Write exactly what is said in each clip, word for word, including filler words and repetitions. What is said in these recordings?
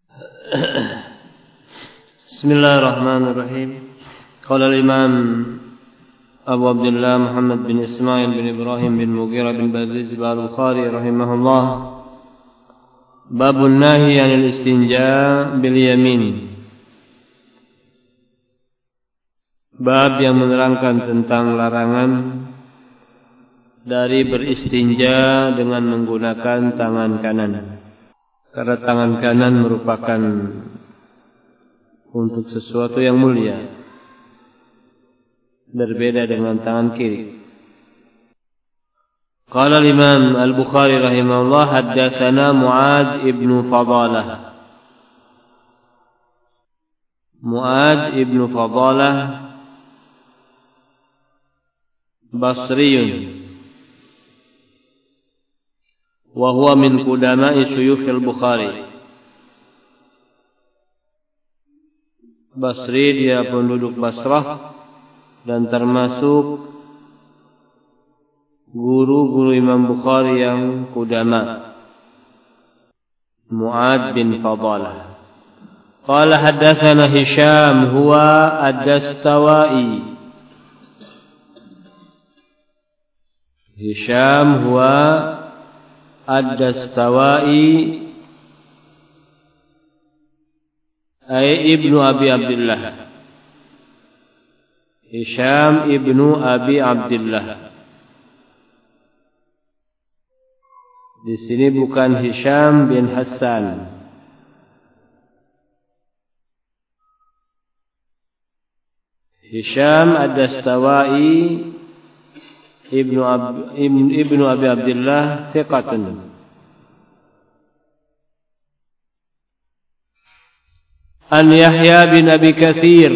Bismillahirrahmanirrahim. Qala al-Imam Abu Abdullah Muhammad bin Ismail bin Ibrahim bin Mughirah bin Badriz al-Bukhari rahimahullah. Babun nahi 'anil istinja bil yamin. Bab yang menerangkan tentang larangan dari beristinja dengan menggunakan tangan kanan. Karena tangan kanan merupakan untuk sesuatu yang mulia, berbeda dengan tangan kiri. Qala al-Imam Al-Bukhari rahimahullah, haddatsana Mu'adz ibn Fadalah. Mu'adz ibn Fadalah Basriyun, wa huwa min qudama'i syuyukh al-Bukhari. Basri, dia penduduk Basrah dan termasuk guru-guru Imam Bukhari yang qudama. Mu'adz bin Fadalah. Qala haddatsana Hisham huwa ad-Dastawai. Hisham huwa ad-Dastawai ay ibnu Abi Abdullah. Hisham ibnu Abi Abdullah. Di sini bukan Hisham bin Hassan. Hisham ad-Dastawai ibnu Ab, ibnu Abi Abdullah thiqatun. An Yahya bin Abi Katsir.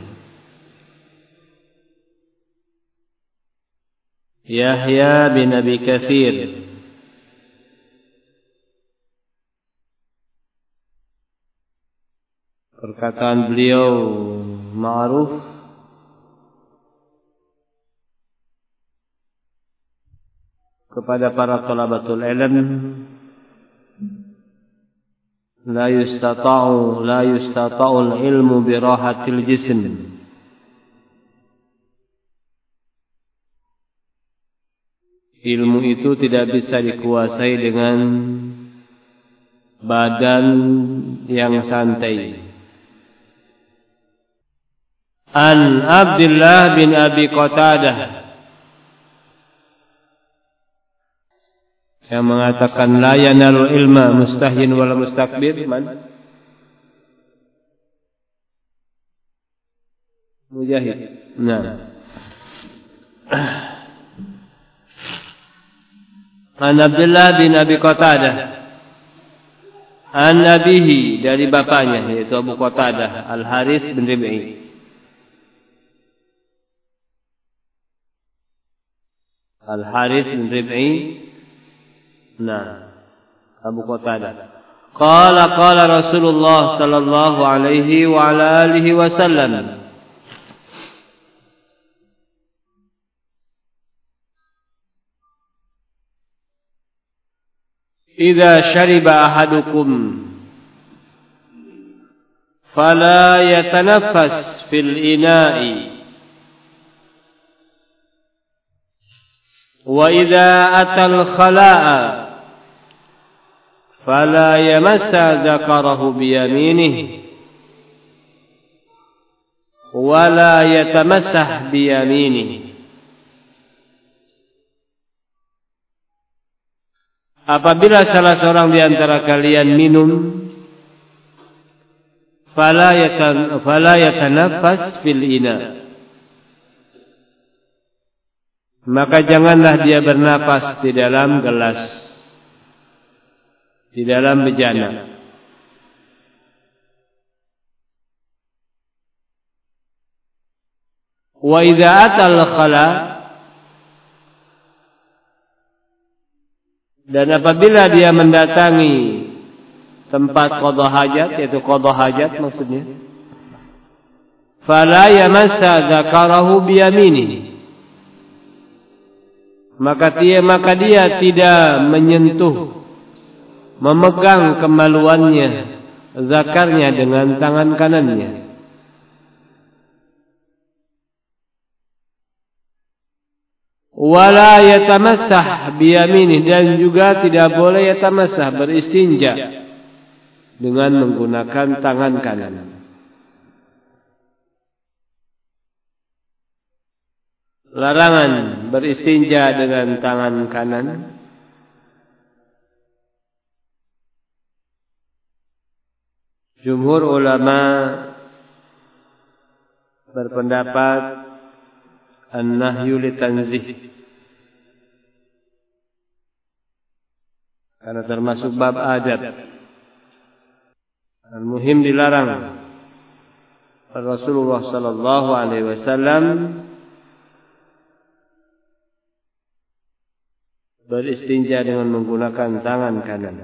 Yahya bin Abi Katsir perkataan beliau ma'ruf kepada para thalabatul ilm. La yustata'u la yustata'ul ilmu birahatil jism. Ilmu itu tidak bisa dikuasai dengan badan yang santai. An Abdullah bin Abi Qatadah yang mengatakan la yanalu ilma mustahyin wala mustakbir. Man? Mujahid. Nah. An Abdullah bin Abi Qatadah an abihi, dari bapaknya yaitu Abu Qatadah Al-Harits bin Rib'i. Al-Harits bin Rib'i. Nah, Abu Qatadah. Qala qala Rasulullah sallallahu alaihi wa ala alihi wasallam. Idza shariba ahadukum fala yatanaffas fil ina'i wa idza atal khala'a fala yamassa dzakarahu biyaminihi wa la yatamassah biyaminihi. Apabila salah seorang di antara kalian minum, fala yatan fala yatanaffas fil ina, maka janganlah dia bernapas di dalam gelas, di dalam bejana. Wa idza atal khala, dan apabila dia mendatangi tempat qada hajat, yaitu qada hajat maksudnya, fala yamassa dzakarahu biyaminihi, maka dia maka dia tidak menyentuh, memegang kemaluannya zakarnya dengan tangan kanannya. Wala yatamassah biyaminih, dan juga tidak boleh yatamassah beristinja dengan menggunakan tangan kanan. Larangan beristinja dengan tangan kanan. Jumhur ulama berpendapat an-nahyu litanzih, karena termasuk bab adab. Al-muhim dilarang. Rasulullah sallallahu alaihi wasallam beristinja dengan menggunakan tangan kanan.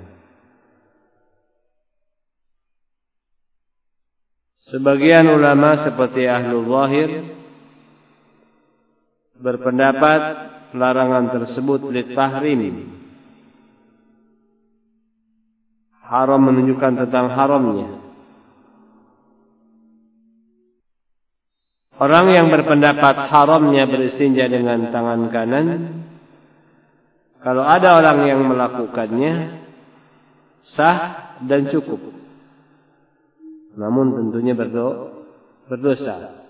Sebagian ulama seperti Ahlul Zahir berpendapat larangan tersebut litahrim, haram, menunjukkan tentang haramnya. Orang yang berpendapat haramnya beristinja dengan tangan kanan, kalau ada orang yang melakukannya sah dan cukup, namun tentunya berdo, berdosa.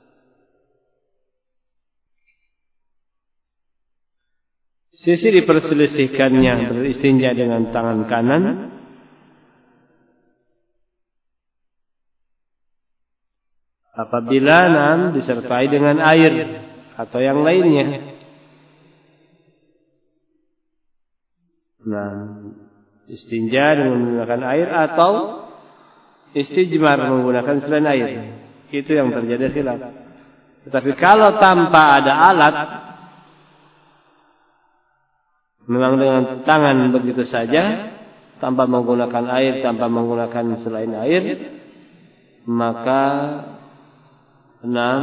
Sisi diperselisihkannya beristinja dengan tangan kanan apabila nam disertai dengan air atau yang lainnya. Nah, istinja dengan menggunakan air atau istijmar menggunakan selain air, itu yang terjadi khilaf. Tetapi kalau tanpa ada alat, memang dengan tangan begitu saja, tanpa menggunakan air, tanpa menggunakan selain air, maka enam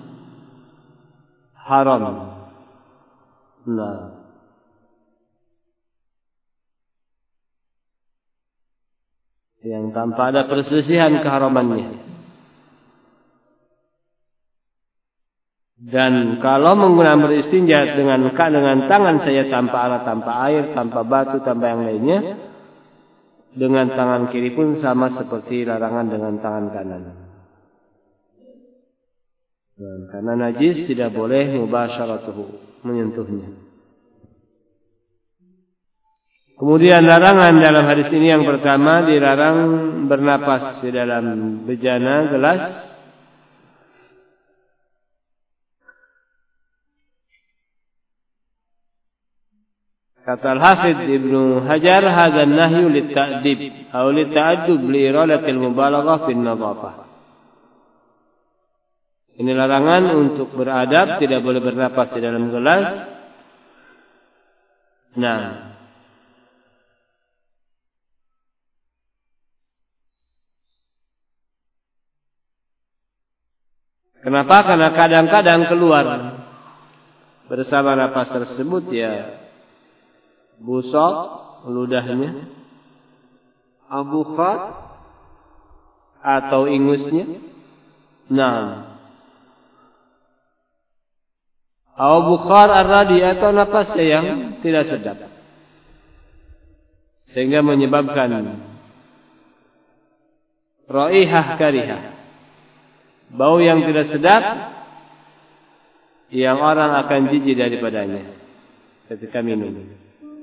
haram. Nah, yang tanpa ada perselisihan keharamannya. Dan kalau menggunakan beristinja dengan dengan tangan saya, tanpa alat, tanpa air, tanpa batu, tanpa yang lainnya, dengan tangan kiri pun sama seperti larangan dengan tangan kanan. Dan karena najis tidak boleh mubasyaratuhu, menyentuhnya. Kemudian larangan dalam hadis ini yang pertama, dilarang bernapas di dalam bejana gelas. Kata Al-Hafidh Ibnu Hajar, hadza an-nahyu lit-ta'dib aw lit-ta'addub li iradatil mubalaghah fin nadhafah. Ini larangan untuk beradab, tidak boleh bernapas di dalam gelas. Nah, kenapa? Karena kadang-kadang keluar bersama napas tersebut ya busok ludahnya, abukhat atau ingusnya. Nah, abukhar ar-radi atau napasnya yang tidak sedap, sehingga menyebabkan raihah karihah, bau yang tidak sedap, yang orang akan jijik daripadanya ketika minum.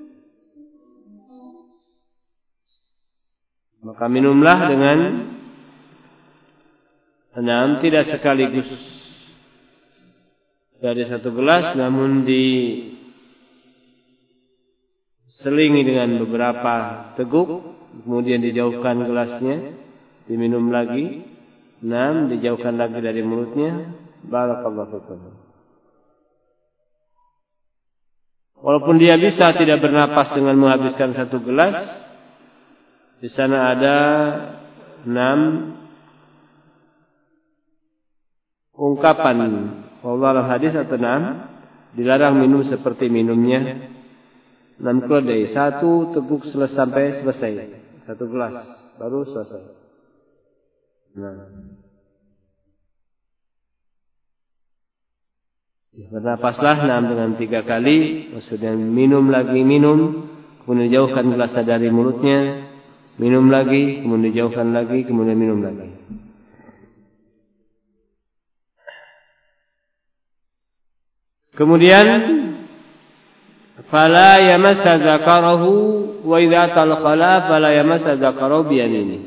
Maka minumlah dengan enam, tidak sekaligus dari satu gelas, namun diselingi dengan beberapa teguk, kemudian dijauhkan gelasnya, diminum lagi, enam, dijauhkan lagi dari mulutnya. Barakallahu fikum. Walaupun dia bisa tidak bernapas dengan menghabiskan satu gelas, di sana ada enam ungkapan wallah hadis atau enam dilarang minum seperti minumnya enam keledai, satu teguk selesai sampai selesai, satu gelas baru selesai. Nah. Ya, bernapaslah enam dengan tiga kali, maksudnya minum lagi minum, kemudian jauhkan gelasnya dari mulutnya, minum lagi, kemudian jauhkan lagi, kemudian minum lagi. Kemudian fala yamassa dzakarahu wa idza talqala fala yamassa dzakarahu bi yaminihi.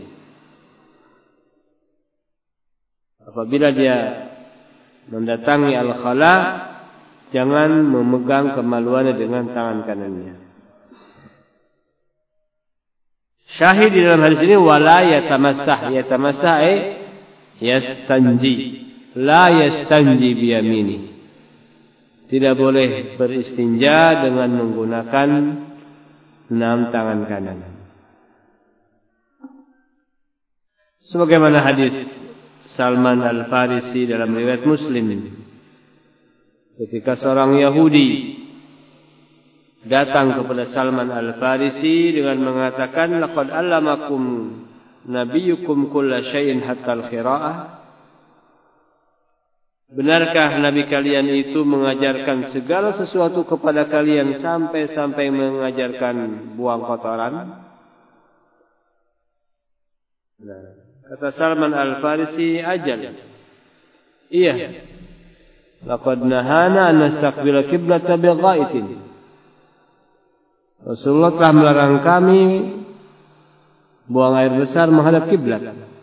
Apabila dia mendatangi al-khala, jangan memegang kemaluannya dengan tangan kanannya. Syahid di dalam hadis ini wala yatamassah, yatamassah ay yastanji, la yastanji bi yamini. Tidak boleh beristinja dengan menggunakan enam tangan kanan. Sebagaimana hadis Salman Al-Farisi dalam riwayat Muslim, ketika seorang Yahudi datang kepada Salman Al-Farisi dengan mengatakan, laqad allamakum nabiyyukum kulla syai'in hatta al-qira'ah. Benarkah Nabi kalian itu mengajarkan segala sesuatu kepada kalian sampai-sampai mengajarkan buang kotoran? Nah, kata Salman Al-Farisi, ajal. Iya. Laqad nahana an nastaqbila qiblata bighaitin. Rasulullah telah melarang kami buang air besar menghadap kiblat.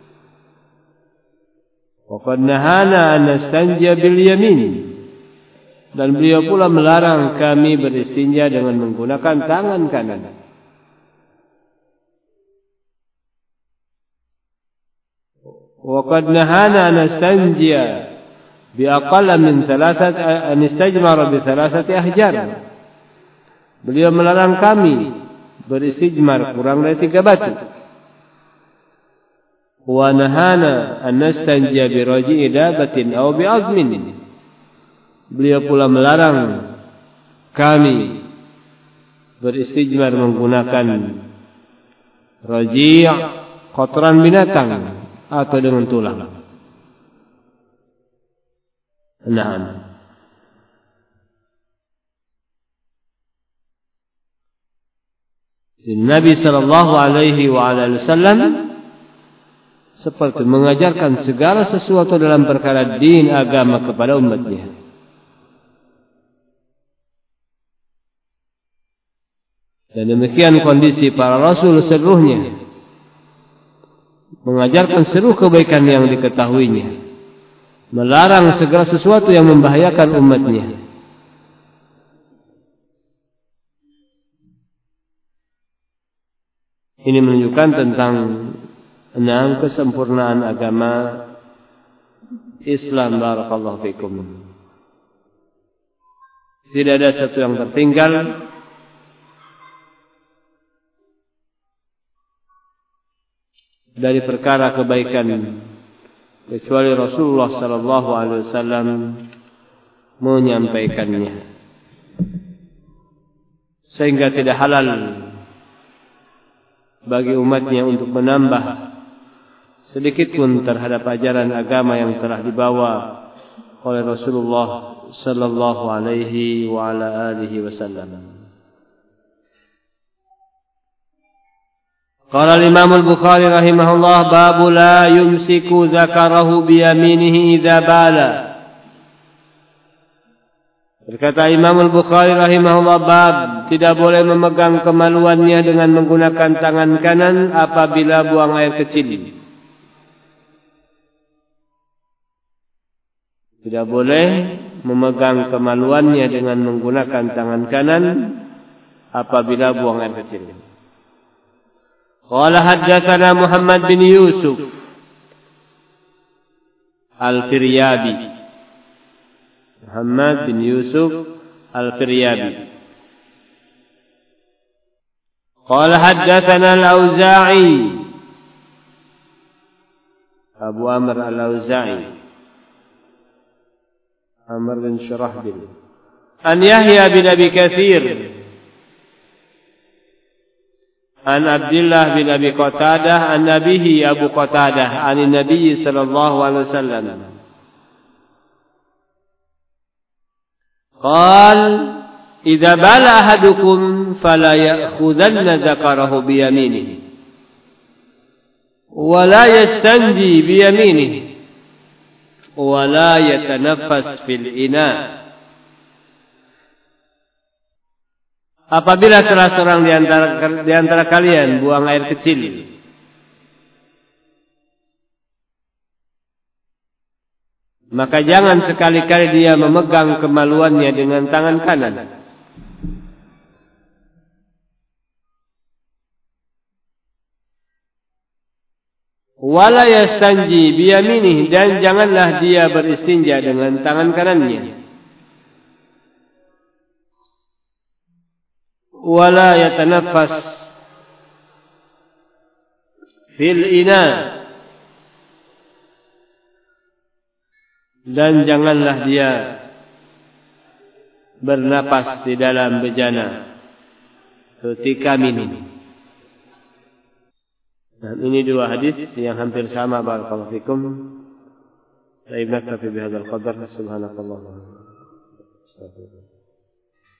Wa qad nahana an nastanjiya bil yamin. Dan beliau pula melarang kami beristinja dengan menggunakan tangan kanan. Wa qad nahana an nastanjiya bi aqalla min thalathat an istajmara bi thalathati ahjar. Beliau melarang kami beristijmar kurang dari tiga batu. Wa nahana an nastanjiya bi raji'i dabatin aw bi azmin. Beliau pula melarang kami beristijmar menggunakan raji' kotoran binatang atau dengan tulang. Nah, Nabi sallallahu alaihi wa alihi wasallam seperti mengajarkan segala sesuatu dalam perkara din agama kepada umatnya. Dan demikian kondisi para rasul seluruhnya, mengajarkan seluruh kebaikan yang diketahuinya, melarang segala sesuatu yang membahayakan umatnya. Ini menunjukkan tentang enam kesempurnaan agama Islam. Barakallahu fikum. Tidak ada satu yang tertinggal. Dari perkara kebaikan kecuali Rasulullah sallallahu alaihi wasallam menyampaikannya, sehingga tidak halal bagi umatnya untuk menambah sedikit pun terhadap ajaran agama yang telah dibawa oleh Rasulullah sallallahu alaihi wa ala alihi wasallam. Qala al-Imam al-Bukhari rahimahullah, babu la yumsiku dzakarahu bi yaminihi idza bala. Berkata Imam al-Bukhari rahimahullah, bab tidak boleh memegang kemaluannya dengan menggunakan tangan kanan apabila buang air kecil. Tidak boleh memegang kemaluannya dengan menggunakan tangan kanan apabila buang air kecil. Qala haddatsana Muhammad bin Yusuf Al-Firyabi. Muhammad bin Yusuf Al-Firyabi. Qala haddatsana Al-Auza'i. Abu Amr Al-Auza'i. Amr bin Shurahbil. An Yahya bin Abi Katsir. An Abdullah bin Abi Qatadah an Nabihi Abu Qatadah an Nabi sallallahu alaihi wasallam. Qal idza bala ahadukum fala ya'khudanna dzakarahu bi yaminihi wa la yastanji bi yaminihi wa la yatanaffas fil ina. Apabila salah seorang di antara, di antara kalian buang air kecil, maka jangan sekali-kali dia memegang kemaluannya dengan tangan kanan. Wala yastanji biyaminih, dan janganlah dia beristinja dengan tangan kanannya. Wala yatanaffas fil ina, dan janganlah dia bernapas di dalam bejana ketika minum. Dan ini dua hadis yang hampir sama. Barakallahu fikum. Baik, naktafi bihadzal qadar. Subhanallah.